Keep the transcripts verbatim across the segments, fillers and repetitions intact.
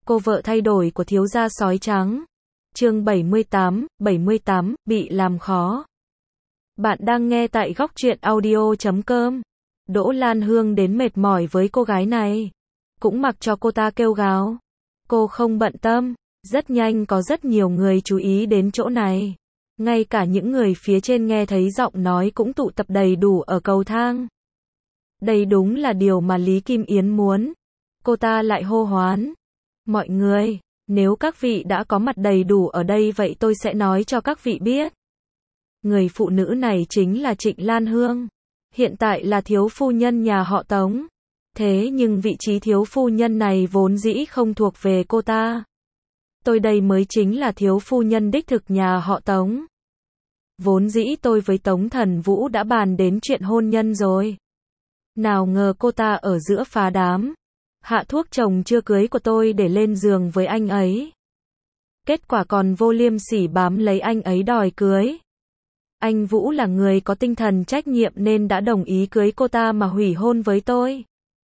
Cô vợ thay đổi của thiếu gia sói trắng. Chương bảy mươi tám, bảy mươi tám, bị làm khó. Bạn đang nghe tại góc truyện audio chấm com. Đỗ Lan Hương đến mệt mỏi với cô gái này. Cũng mặc cho cô ta kêu gào. Cô không bận tâm. Rất nhanh có rất nhiều người chú ý đến chỗ này. Ngay cả những người phía trên nghe thấy giọng nói cũng tụ tập đầy đủ ở cầu thang. Đây đúng là điều mà Lý Kim Yến muốn. Cô ta lại hô hoán. Mọi người, nếu các vị đã có mặt đầy đủ ở đây vậy tôi sẽ nói cho các vị biết. Người phụ nữ này chính là Trịnh Lan Hương. Hiện tại là thiếu phu nhân nhà họ Tống. Thế nhưng vị trí thiếu phu nhân này vốn dĩ không thuộc về cô ta. Tôi đây mới chính là thiếu phu nhân đích thực nhà họ Tống. Vốn dĩ tôi với Tống Thần Vũ đã bàn đến chuyện hôn nhân rồi. Nào ngờ cô ta ở giữa phá đám. Hạ thuốc chồng chưa cưới của tôi để lên giường với anh ấy. Kết quả còn vô liêm sỉ bám lấy anh ấy đòi cưới. Anh Vũ là người có tinh thần trách nhiệm nên đã đồng ý cưới cô ta mà hủy hôn với tôi.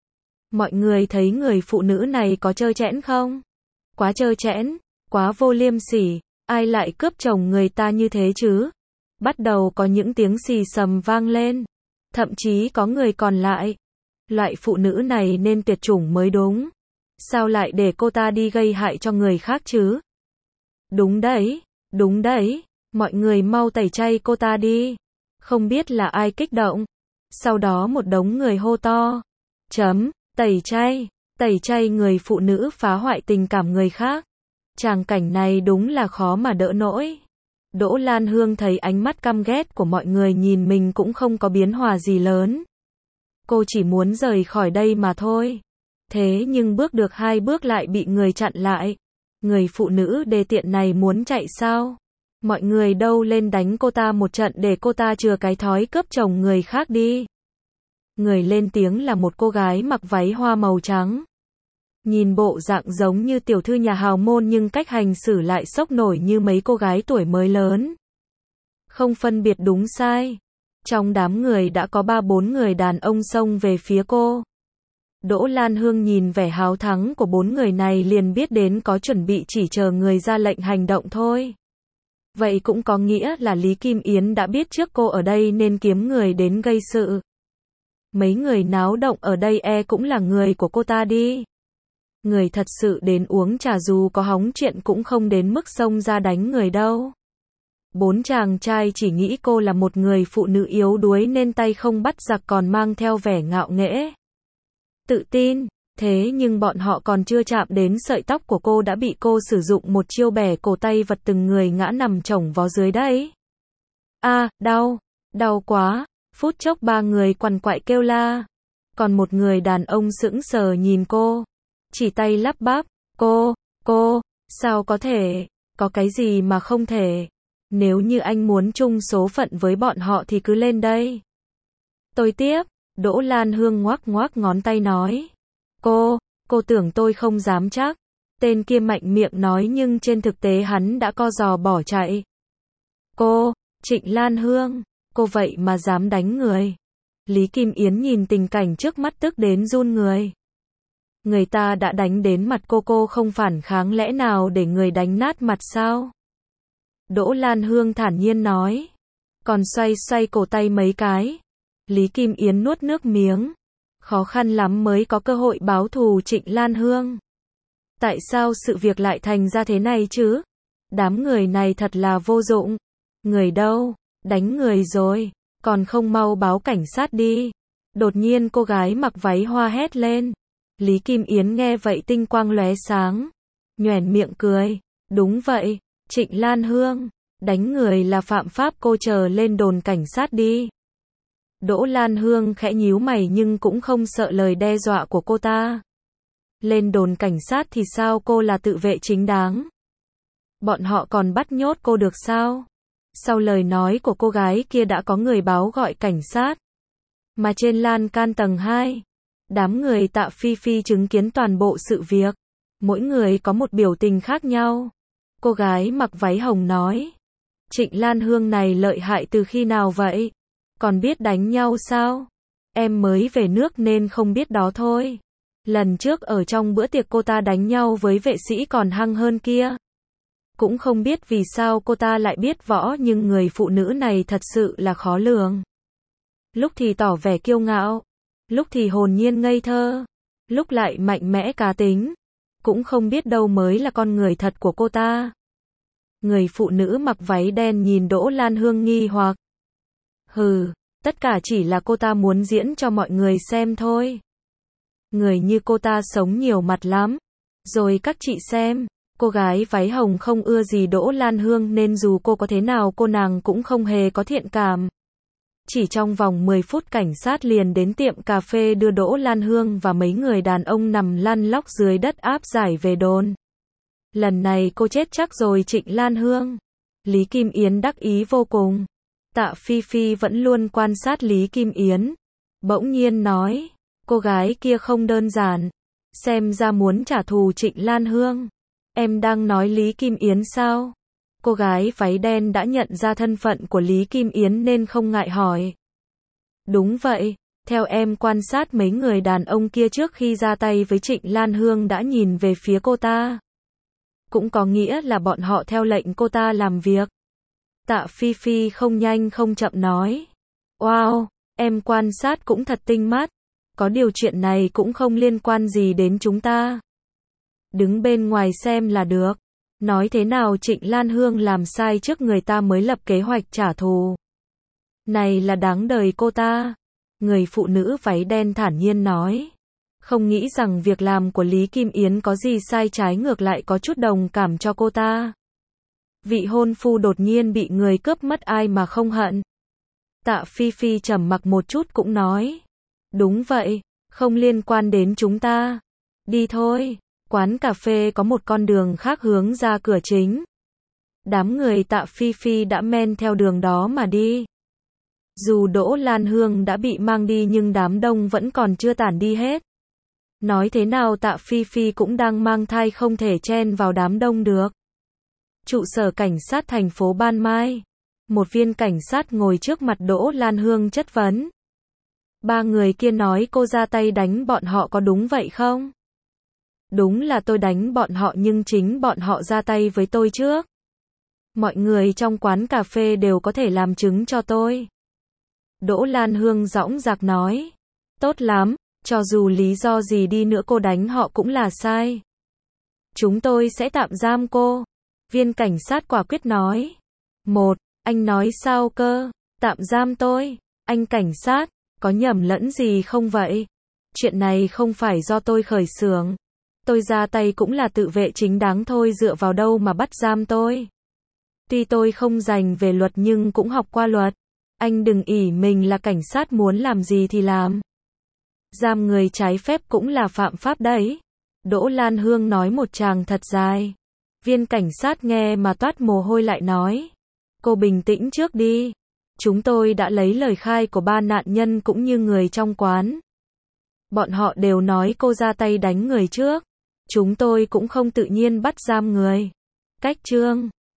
Mọi người thấy người phụ nữ này có trơ trẽn không? Quá trơ trẽn, quá vô liêm sỉ, ai lại cướp chồng người ta như thế chứ? Bắt đầu có những tiếng xì xầm vang lên. Thậm chí có người còn lại. Loại phụ nữ này nên tuyệt chủng mới đúng. Sao lại để cô ta đi gây hại cho người khác chứ? Đúng đấy, đúng đấy, mọi người mau tẩy chay cô ta đi. Không biết là ai kích động. Sau đó một đống người hô to. Chấm, tẩy chay, tẩy chay người phụ nữ phá hoại tình cảm người khác. Tràng cảnh này đúng là khó mà đỡ nổi. Đỗ Lan Hương thấy ánh mắt căm ghét của mọi người nhìn mình cũng không có biến hóa gì lớn. Cô chỉ muốn rời khỏi đây mà thôi. Thế nhưng bước được hai bước lại bị người chặn lại. Người phụ nữ đê tiện này muốn chạy sao? Mọi người đâu lên đánh cô ta một trận để cô ta chừa cái thói cướp chồng người khác đi. Người lên tiếng là một cô gái mặc váy hoa màu trắng. Nhìn bộ dạng giống như tiểu thư nhà hào môn nhưng cách hành xử lại sốc nổi như mấy cô gái tuổi mới lớn. Không phân biệt đúng sai. Trong đám người đã có ba bốn người đàn ông xông về phía cô. Đỗ Lan Hương nhìn vẻ háo thắng của bốn người này liền biết đến có chuẩn bị chỉ chờ người ra lệnh hành động thôi. Vậy cũng có nghĩa là Lý Kim Yến đã biết trước cô ở đây nên kiếm người đến gây sự. Mấy người náo động ở đây e cũng là người của cô ta đi. Người thật sự đến uống trà dù có hóng chuyện cũng không đến mức xông ra đánh người đâu. Bốn chàng trai chỉ nghĩ cô là một người phụ nữ yếu đuối nên tay không bắt giặc còn mang theo vẻ ngạo nghễ. Tự tin, thế nhưng bọn họ còn chưa chạm đến sợi tóc của cô đã bị cô sử dụng một chiêu bẻ cổ tay vật từng người ngã nằm chồng vó dưới đấy. A, à, đau, đau quá, phút chốc ba người quằn quại kêu la. Còn một người đàn ông sững sờ nhìn cô, chỉ tay lắp bắp, cô, cô, sao có thể, có cái gì mà không thể. Nếu như anh muốn chung số phận với bọn họ thì cứ lên đây. Tôi tiếp, Đỗ Lan Hương ngoắc ngoắc ngón tay nói. Cô, cô tưởng tôi không dám chắc. Tên kia mạnh miệng nói nhưng trên thực tế hắn đã co giò bỏ chạy. Cô, Trịnh Lan Hương, cô vậy mà dám đánh người. Lý Kim Yến nhìn tình cảnh trước mắt tức đến run người. Người ta đã đánh đến mặt cô cô không phản kháng lẽ nào để người đánh nát mặt sao? Đỗ Lan Hương thản nhiên nói. Còn xoay xoay cổ tay mấy cái. Lý Kim Yến nuốt nước miếng. Khó khăn lắm mới có cơ hội báo thù Trịnh Lan Hương. Tại sao sự việc lại thành ra thế này chứ? Đám người này thật là vô dụng. Người đâu? Đánh người rồi. Còn không mau báo cảnh sát đi. Đột nhiên cô gái mặc váy hoa hét lên. Lý Kim Yến nghe vậy tinh quang lóe sáng. Nhoẻn miệng cười. Đúng vậy. Trịnh Lan Hương, đánh người là phạm pháp cô chờ lên đồn cảnh sát đi. Đỗ Lan Hương khẽ nhíu mày nhưng cũng không sợ lời đe dọa của cô ta. Lên đồn cảnh sát thì sao cô là tự vệ chính đáng. Bọn họ còn bắt nhốt cô được sao? Sau lời nói của cô gái kia đã có người báo gọi cảnh sát. Mà trên lan can tầng hai, đám người Tạ Phi Phi chứng kiến toàn bộ sự việc. Mỗi người có một biểu tình khác nhau. Cô gái mặc váy hồng nói. Trịnh Lan Hương này lợi hại từ khi nào vậy? Còn biết đánh nhau sao? Em mới về nước nên không biết đó thôi. Lần trước ở trong bữa tiệc cô ta đánh nhau với vệ sĩ còn hăng hơn kia. Cũng không biết vì sao cô ta lại biết võ nhưng người phụ nữ này thật sự là khó lường. Lúc thì tỏ vẻ kiêu ngạo, lúc thì hồn nhiên ngây thơ, lúc lại mạnh mẽ cá tính. Cũng không biết đâu mới là con người thật của cô ta. Người phụ nữ mặc váy đen nhìn Đỗ Lan Hương nghi hoặc. Hừ, tất cả chỉ là cô ta muốn diễn cho mọi người xem thôi. Người như cô ta sống nhiều mặt lắm. Rồi các chị xem, cô gái váy hồng không ưa gì Đỗ Lan Hương nên dù cô có thế nào cô nàng cũng không hề có thiện cảm. Chỉ trong vòng mười phút cảnh sát liền đến tiệm cà phê đưa Đỗ Lan Hương và mấy người đàn ông nằm lăn lóc dưới đất áp giải về đồn. Lần này cô chết chắc rồi Trịnh Lan Hương. Lý Kim Yến đắc ý vô cùng. Tạ Phi Phi vẫn luôn quan sát Lý Kim Yến. Bỗng nhiên nói, cô gái kia không đơn giản. Xem ra muốn trả thù Trịnh Lan Hương. Em đang nói Lý Kim Yến sao? Cô gái váy đen đã nhận ra thân phận của Lý Kim Yến nên không ngại hỏi. Đúng vậy, theo em quan sát mấy người đàn ông kia trước khi ra tay với Trịnh Lan Hương đã nhìn về phía cô ta. Cũng có nghĩa là bọn họ theo lệnh cô ta làm việc. Tạ Phi Phi không nhanh không chậm nói. Wow, em quan sát cũng thật tinh mắt. Có điều chuyện này cũng không liên quan gì đến chúng ta. Đứng bên ngoài xem là được. Nói thế nào Trịnh Lan Hương làm sai trước người ta mới lập kế hoạch trả thù. Này là đáng đời cô ta. Người phụ nữ váy đen thản nhiên nói. Không nghĩ rằng việc làm của Lý Kim Yến có gì sai trái, ngược lại có chút đồng cảm cho cô ta. Vị hôn phu đột nhiên bị người cướp mất ai mà không hận. Tạ Phi Phi trầm mặc một chút cũng nói. Đúng vậy, không liên quan đến chúng ta. Đi thôi. Quán cà phê có một con đường khác hướng ra cửa chính. Đám người Tạ Phi Phi đã men theo đường đó mà đi. Dù Đỗ Lan Hương đã bị mang đi nhưng đám đông vẫn còn chưa tản đi hết. Nói thế nào Tạ Phi Phi cũng đang mang thai không thể chen vào đám đông được. Trụ sở cảnh sát thành phố Ban Mai. Một viên cảnh sát ngồi trước mặt Đỗ Lan Hương chất vấn. Ba người kia nói cô ra tay đánh bọn họ có đúng vậy không? Đúng là tôi đánh bọn họ nhưng chính bọn họ ra tay với tôi trước. Mọi người trong quán cà phê đều có thể làm chứng cho tôi. Đỗ Lan Hương dõng dạc nói. Tốt lắm, cho dù lý do gì đi nữa cô đánh họ cũng là sai. Chúng tôi sẽ tạm giam cô. Viên cảnh sát quả quyết nói. Một, anh nói sao cơ? Tạm giam tôi? Anh cảnh sát, có nhầm lẫn gì không vậy? Chuyện này không phải do tôi khởi xướng. Tôi ra tay cũng là tự vệ chính đáng thôi, dựa vào đâu mà bắt giam tôi. Tuy tôi không rành về luật nhưng cũng học qua luật. Anh đừng ỷ mình là cảnh sát muốn làm gì thì làm. Giam người trái phép cũng là phạm pháp đấy. Đỗ Lan Hương nói một tràng thật dài. Viên cảnh sát nghe mà toát mồ hôi lại nói. Cô bình tĩnh trước đi. Chúng tôi đã lấy lời khai của ba nạn nhân cũng như người trong quán. Bọn họ đều nói cô ra tay đánh người trước. Chúng tôi cũng không tự nhiên bắt giam người. Cách chương